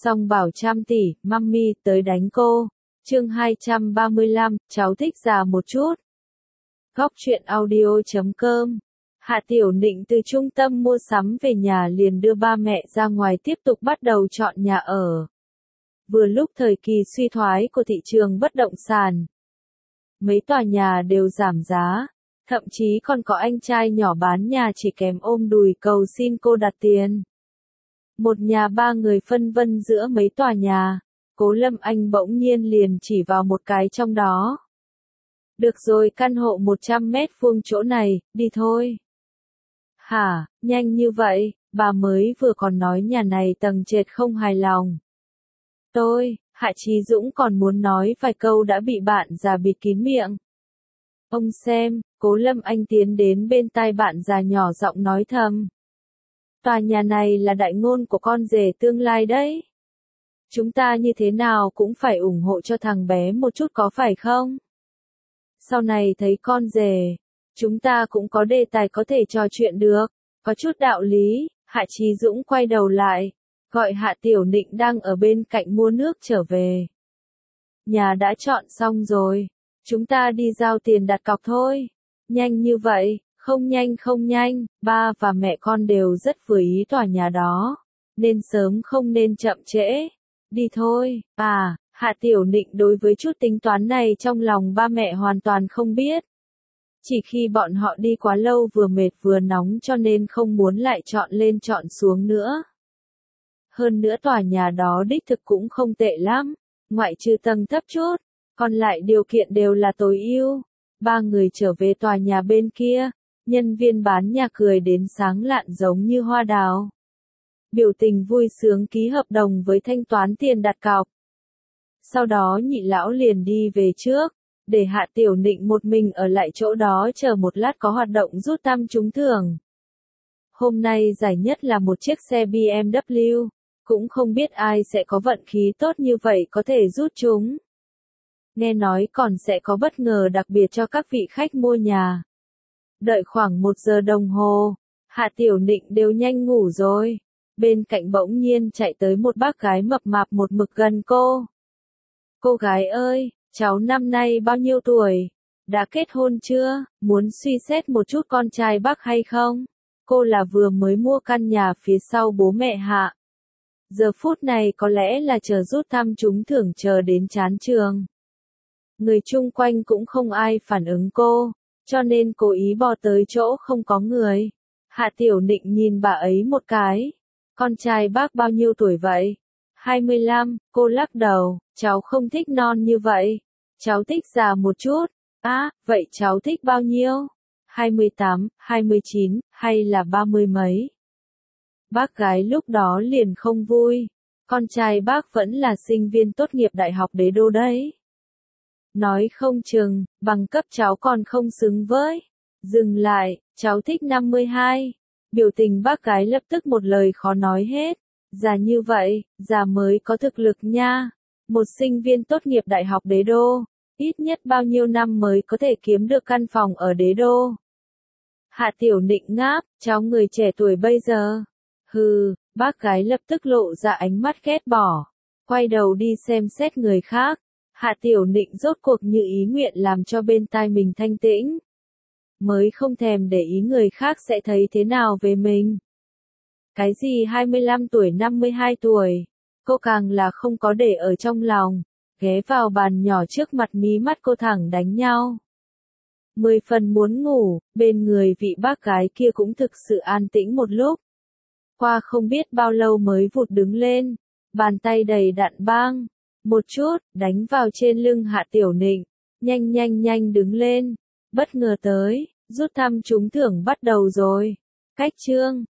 Song bảo trăm tỷ, mummy tới đánh cô. Chương 235, cháu thích già một chút. Góc truyện audio.com. Hạ Tiểu Nịnh từ trung tâm mua sắm về nhà liền đưa ba mẹ ra ngoài tiếp tục bắt đầu chọn nhà ở. Vừa lúc thời kỳ suy thoái của thị trường bất động sản. Mấy tòa nhà đều giảm giá, thậm chí còn có anh trai nhỏ bán nhà chỉ kém ôm đùi cầu xin cô đặt tiền. Một nhà ba người phân vân giữa mấy tòa nhà, Cố Lâm Anh bỗng nhiên liền chỉ vào một cái trong đó. Được rồi, căn hộ 100 mét vuông chỗ này, đi thôi. Hả, nhanh như vậy, bà mới vừa còn nói nhà này tầng trệt không hài lòng. Hạ Chí Dũng còn muốn nói vài câu đã bị bạn già bịt kín miệng. Ông xem, Cố Lâm Anh tiến đến bên tai bạn già nhỏ giọng nói thầm. Tòa nhà này là đại ngôn của con rể tương lai đấy. Chúng ta như thế nào cũng phải ủng hộ cho thằng bé một chút có phải không? Sau này thấy con rể, chúng ta cũng có đề tài có thể trò chuyện được, có chút đạo lý. Hạ Chí Dũng quay đầu lại, gọi Hạ Tiểu Nịnh đang ở bên cạnh mua nước trở về. Nhà đã chọn xong rồi, chúng ta đi giao tiền đặt cọc thôi. Nhanh như vậy? Không nhanh, ba và mẹ con đều rất vừa ý tòa nhà đó, nên sớm không nên chậm trễ. Đi thôi. Hạ Tiểu Nịnh đối với chút tính toán này trong lòng ba mẹ hoàn toàn không biết. Chỉ khi bọn họ đi quá lâu vừa mệt vừa nóng cho nên không muốn lại chọn lên chọn xuống nữa. Hơn nữa tòa nhà đó đích thực cũng không tệ lắm, ngoại trừ tầng thấp chút, còn lại điều kiện đều là tối ưu. Ba người trở về tòa nhà bên kia, nhân viên bán nhà cười đến sáng lạn giống như hoa đào. Biểu tình vui sướng ký hợp đồng với thanh toán tiền đặt cọc. Sau đó Nhị lão liền đi về trước, để Hạ Tiểu Nịnh một mình ở lại chỗ đó chờ một lát có hoạt động rút thăm trúng thưởng. Hôm nay giải nhất là một chiếc xe BMW, cũng không biết ai sẽ có vận khí tốt như vậy có thể rút trúng. Nghe nói còn sẽ có bất ngờ đặc biệt cho các vị khách mua nhà. Đợi khoảng 1 giờ đồng hồ, Hạ Tiểu Nịnh đều nhanh ngủ rồi. Bên cạnh bỗng nhiên chạy tới một bác gái mập mạp một mực gần cô. Cô gái ơi, cháu năm nay bao nhiêu tuổi? Đã kết hôn chưa? Muốn suy xét một chút con trai bác hay không? Cô là vừa mới mua căn nhà phía sau bố mẹ Hạ. Giờ phút này có lẽ là chờ rút thăm trúng thưởng chờ đến chán trường. Người chung quanh cũng không ai phản ứng cô, cho nên cố ý bò tới chỗ không có người. Hạ Tiểu Nịnh nhìn bà ấy một cái. Con trai bác bao nhiêu tuổi vậy? 25, cô lắc đầu, cháu không thích non như vậy. Cháu thích già một chút. Vậy cháu thích bao nhiêu? 28, 29, hay là 30 mấy? Bác gái lúc đó liền không vui. Con trai bác vẫn là sinh viên tốt nghiệp đại học Đế Đô đấy. Nói không chừng, bằng cấp cháu còn không xứng với. Dừng lại, cháu thích 52. Biểu tình bác gái lập tức một lời khó nói hết. Già như vậy, già mới có thực lực nha. Một sinh viên tốt nghiệp đại học Đế Đô, ít nhất bao nhiêu năm mới có thể kiếm được căn phòng ở Đế Đô. Hạ Tiểu Nịnh ngáp, cháu người trẻ tuổi bây giờ. Bác gái lập tức lộ ra ánh mắt ghét bỏ. Quay đầu đi xem xét người khác. Hạ Tiểu Nịnh rốt cuộc như ý nguyện làm cho bên tai mình thanh tĩnh. Mới không thèm để ý người khác sẽ thấy thế nào về mình. Cái gì 25 tuổi 52 tuổi, cô càng là không có để ở trong lòng, ghé vào bàn nhỏ trước mặt mí mắt cô thẳng đánh nhau. 10 phần muốn ngủ, bên người vị bác gái kia cũng thực sự an tĩnh một lúc. Qua không biết bao lâu mới vụt đứng lên, bàn tay đầy đạn bang, một chút, đánh vào trên lưng Hạ Tiểu Nịnh, nhanh đứng lên, bất ngờ tới, rút thăm trúng thưởng bắt đầu rồi. Cách chương